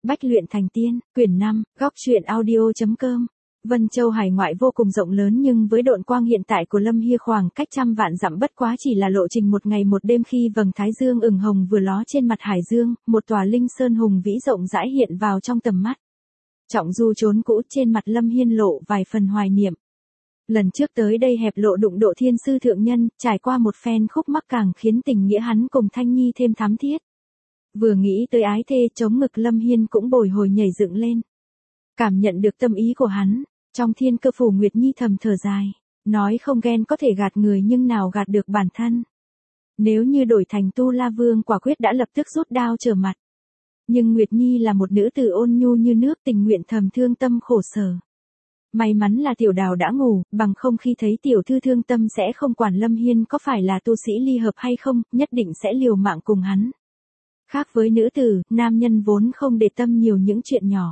Bách luyện thành tiên, quyển 5, góc truyện audio.com. Vân Châu hải ngoại vô cùng rộng lớn nhưng với độn quang hiện tại của Lâm Hiên khoảng cách trăm vạn dặm bất quá chỉ là lộ trình một ngày một đêm khi vầng thái dương ửng hồng vừa ló trên mặt hải dương, một tòa linh sơn hùng vĩ rộng rãi hiện vào trong tầm mắt. Trọng du trốn cũ trên mặt Lâm Hiên lộ vài phần hoài niệm. Lần trước tới đây hẹp lộ đụng độ thiên sư thượng nhân, trải qua một phen khúc mắc càng khiến tình nghĩa hắn cùng Thanh Nhi thêm thắm thiết. Vừa nghĩ tới ái thê chống ngực Lâm Hiên cũng bồi hồi nhảy dựng lên. Cảm nhận được tâm ý của hắn, trong thiên cơ phủ Nguyệt Nhi thầm thở dài, nói không ghen có thể gạt người nhưng nào gạt được bản thân. Nếu như đổi thành Tu La Vương quả quyết đã lập tức rút đao trở mặt. Nhưng Nguyệt Nhi là một nữ tử ôn nhu như nước tình nguyện thầm thương tâm khổ sở. May mắn là tiểu đào đã ngủ, bằng không khi thấy tiểu thư thương tâm sẽ không quản Lâm Hiên có phải là tu sĩ ly hợp hay không, nhất định sẽ liều mạng cùng hắn. Khác với nữ tử, nam nhân vốn không để tâm nhiều những chuyện nhỏ.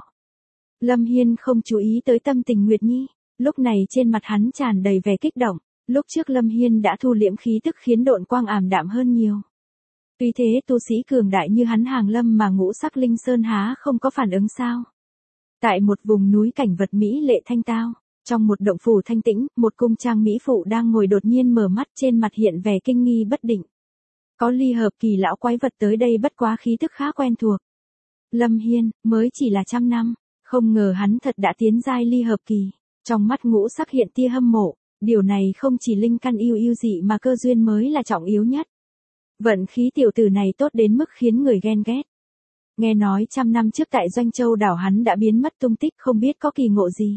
Lâm Hiên không chú ý tới tâm tình Nguyệt Nhi, lúc này trên mặt hắn tràn đầy vẻ kích động, lúc trước Lâm Hiên đã thu liễm khí tức khiến độn quang ảm đạm hơn nhiều. Tuy thế tu sĩ cường đại như hắn hàng lâm mà ngũ sắc linh sơn há không có phản ứng sao. Tại một vùng núi cảnh vật mỹ lệ thanh tao, trong một động phủ thanh tĩnh, một cung trang mỹ phụ đang ngồi đột nhiên mở mắt trên mặt hiện vẻ kinh nghi bất định. Có ly hợp kỳ lão quái vật tới đây bất quá khí tức khá quen thuộc. Lâm Hiên, mới chỉ là 100 năm, không ngờ hắn thật đã tiến giai ly hợp kỳ. Trong mắt ngũ sắc hiện tia hâm mộ, điều này không chỉ linh căn yêu dị mà cơ duyên mới là trọng yếu nhất. Vận khí tiểu tử này tốt đến mức khiến người ghen ghét. Nghe nói 100 năm trước tại Doanh Châu đảo hắn đã biến mất tung tích không biết có kỳ ngộ gì.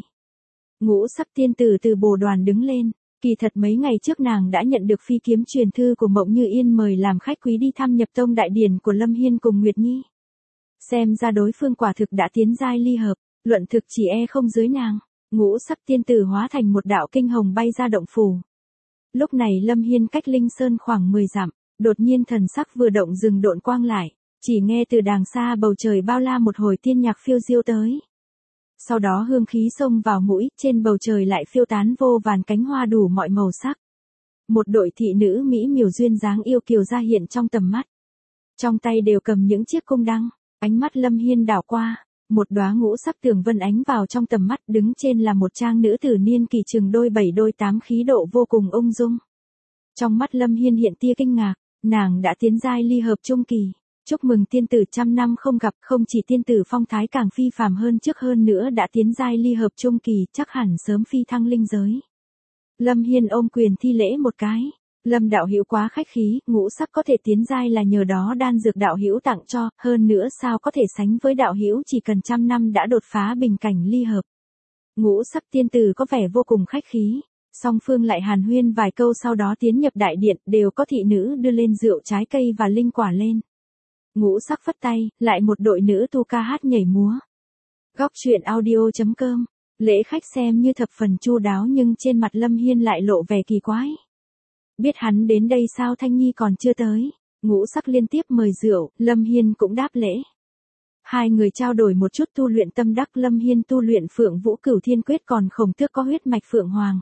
Ngũ sắc tiên tử từ bồ đoàn đứng lên, kỳ thật mấy ngày trước nàng đã nhận được phi kiếm truyền thư của Mộng Như Yên mời làm khách quý đi thăm nhập tông đại điển của Lâm Hiên cùng Nguyệt Nhi. Xem ra đối phương quả thực đã tiến giai ly hợp, luận thực chỉ không dưới nàng. Ngũ sắc tiên tử hóa thành một đạo kinh hồng bay ra động phủ. Lúc này Lâm Hiên cách linh sơn khoảng 10 dặm, đột nhiên thần sắc vừa động dừng độn quang lại. Chỉ nghe từ đàng xa bầu trời bao la một hồi tiên nhạc phiêu diêu tới. Sau đó hương khí xông vào mũi, trên bầu trời lại phiêu tán vô vàn cánh hoa đủ mọi màu sắc. Một đội thị nữ mỹ miều duyên dáng yêu kiều ra hiện trong tầm mắt. Trong tay đều cầm những chiếc cung đăng, ánh mắt Lâm Hiên đảo qua, một đóa ngũ sắc tường vân ánh vào trong tầm mắt, đứng trên là một trang nữ tử niên kỳ chừng đôi 7 đôi 8 khí độ vô cùng ung dung. Trong mắt Lâm Hiên hiện tia kinh ngạc, nàng đã tiến giai ly hợp trung kỳ. Chúc mừng tiên tử 100 năm không gặp, không chỉ tiên tử phong thái càng phi phàm hơn trước hơn nữa đã tiến giai ly hợp trung kỳ, chắc hẳn sớm phi thăng linh giới. Lâm Hiên ôm quyền thi lễ một cái. Lâm đạo hữu quá khách khí, ngũ sắc có thể tiến giai là nhờ đó đan dược đạo hữu tặng cho, hơn nữa sao có thể sánh với đạo hữu chỉ cần 100 năm đã đột phá bình cảnh ly hợp. Ngũ sắc tiên tử có vẻ vô cùng khách khí. Song phương lại hàn huyên vài câu sau đó tiến nhập đại điện, đều có thị nữ đưa lên rượu trái cây và linh quả lên. Ngũ sắc phất tay, lại một đội nữ tu ca hát nhảy múa. Góc truyện audio.com. Lễ khách xem như thập phần chu đáo nhưng trên mặt Lâm Hiên lại lộ vẻ kỳ quái. Biết hắn đến đây sao Thanh Nhi còn chưa tới. Ngũ sắc liên tiếp mời rượu, Lâm Hiên cũng đáp lễ. Hai người trao đổi một chút tu luyện tâm đắc. Lâm Hiên tu luyện Phượng Vũ Cửu Thiên Quyết, còn Khổng Tước có huyết mạch Phượng Hoàng.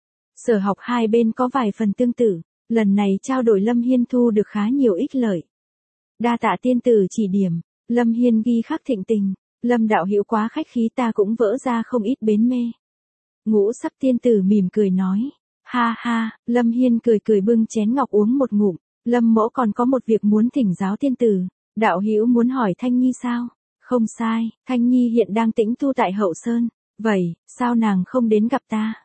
Sở học hai bên có vài phần tương tự, lần này trao đổi Lâm Hiên thu được khá nhiều ích lợi. Đa tạ tiên tử chỉ điểm, Lâm Hiên ghi khắc thịnh tình, Lâm đạo hữu quá khách khí ta cũng vỡ ra không ít bến mê. Ngũ sắc tiên tử mỉm cười nói, ha ha, Lâm Hiên cười cười bưng chén ngọc uống một ngụm, Lâm mỗ còn có một việc muốn thỉnh giáo tiên tử, đạo hữu muốn hỏi Thanh Nhi sao? Không sai, Thanh Nhi hiện đang tĩnh tu tại Hậu Sơn, vậy, sao nàng không đến gặp ta?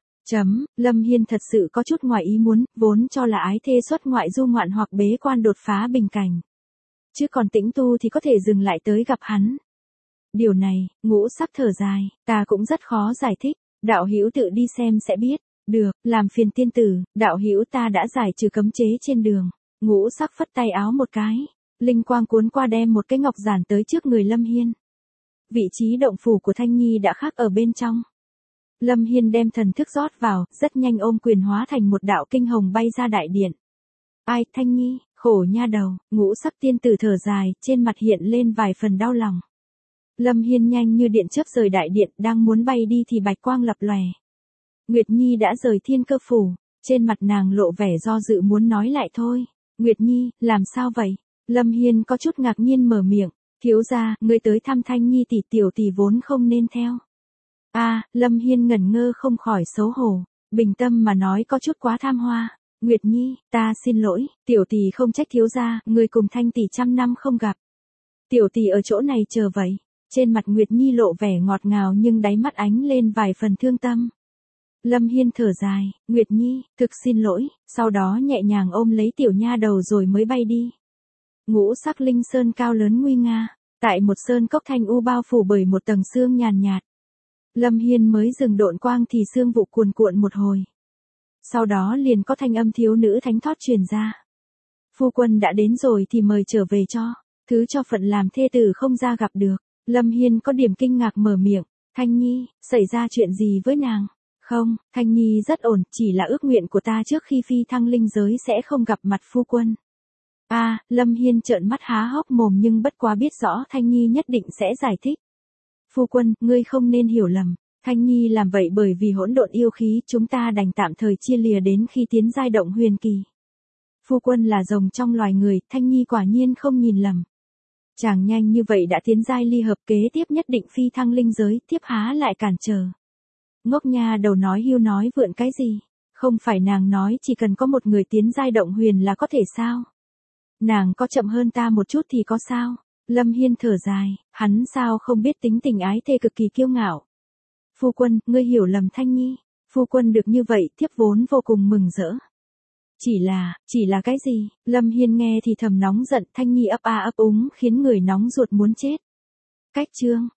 Lâm Hiên thật sự có chút ngoài ý muốn, vốn cho là ái thê xuất ngoại du ngoạn hoặc bế quan đột phá bình cảnh. Chứ còn tĩnh tu thì có thể dừng lại tới gặp hắn. Điều này, ngũ sắc thở dài, ta cũng rất khó giải thích, đạo hữu tự đi xem sẽ biết. Được, làm phiền tiên tử, đạo hữu ta đã giải trừ cấm chế trên đường. Ngũ sắc phất tay áo một cái, linh quang cuốn qua đem một cái ngọc giản tới trước người Lâm Hiên. Vị trí động phủ của Thanh Nhi đã khắc ở bên trong. Lâm Hiên đem thần thức rót vào, rất nhanh ôm quyền hóa thành một đạo kinh hồng bay ra đại điện. Ai, Thanh Nhi, khổ nha đầu, ngũ sắc tiên tử thở dài, trên mặt hiện lên vài phần đau lòng. Lâm Hiên nhanh như điện chớp rời đại điện, đang muốn bay đi thì bạch quang lập lòe. Nguyệt Nhi đã rời thiên cơ phủ, trên mặt nàng lộ vẻ do dự muốn nói lại thôi. Nguyệt Nhi, làm sao vậy? Lâm Hiên có chút ngạc nhiên mở miệng, Thiếu gia, ngươi tới thăm Thanh Nhi tỷ, tiểu tỷ vốn không nên theo. Lâm Hiên ngẩn ngơ không khỏi xấu hổ, bình tâm mà nói có chút quá tham hoa. Nguyệt Nhi, ta xin lỗi, tiểu tỷ không trách thiếu gia, người cùng Thanh tỷ trăm năm không gặp. Tiểu tỷ ở chỗ này chờ vậy. Trên mặt Nguyệt Nhi lộ vẻ ngọt ngào nhưng đáy mắt ánh lên vài phần thương tâm. Lâm Hiên thở dài, Nguyệt Nhi, thực xin lỗi, sau đó nhẹ nhàng ôm lấy tiểu nha đầu rồi mới bay đi. Ngũ sắc linh sơn cao lớn nguy nga, tại một sơn cốc thanh u bao phủ bởi một tầng sương nhàn nhạt. Lâm Hiên mới dừng độn quang thì sương vụ cuồn cuộn một hồi. Sau đó liền có thanh âm thiếu nữ thánh thót truyền ra. Phu quân đã đến rồi thì mời trở về cho, thứ cho phận làm thê tử không ra gặp được. Lâm Hiên có điểm kinh ngạc mở miệng, Thanh Nhi, xảy ra chuyện gì với nàng? Không, Thanh Nhi rất ổn, chỉ là ước nguyện của ta trước khi phi thăng linh giới sẽ không gặp mặt phu quân. Lâm Hiên trợn mắt há hốc mồm nhưng bất quá biết rõ Thanh Nhi nhất định sẽ giải thích. Phu quân, ngươi không nên hiểu lầm, Thanh Nhi làm vậy bởi vì hỗn độn yêu khí chúng ta đành tạm thời chia lìa đến khi tiến giai động huyền kỳ. Phu quân là rồng trong loài người, Thanh Nhi quả nhiên không nhìn lầm. Chàng nhanh như vậy đã tiến giai ly hợp kế tiếp nhất định phi thăng linh giới, tiếp há lại cản trở. Ngốc nha đầu nói hưu nói vượn cái gì, không phải nàng nói chỉ cần có một người tiến giai động huyền là có thể sao? Nàng có chậm hơn ta một chút thì có sao? Lâm Hiên thở dài, hắn sao không biết tính tình ái thê cực kỳ kiêu ngạo. Phu quân, ngươi hiểu lầm Thanh Nhi, phu quân được như vậy thiếp vốn vô cùng mừng rỡ. Chỉ là cái gì? Lâm Hiên nghe thì thầm nóng giận, Thanh Nhi ấp úng khiến người nóng ruột muốn chết. Cách chương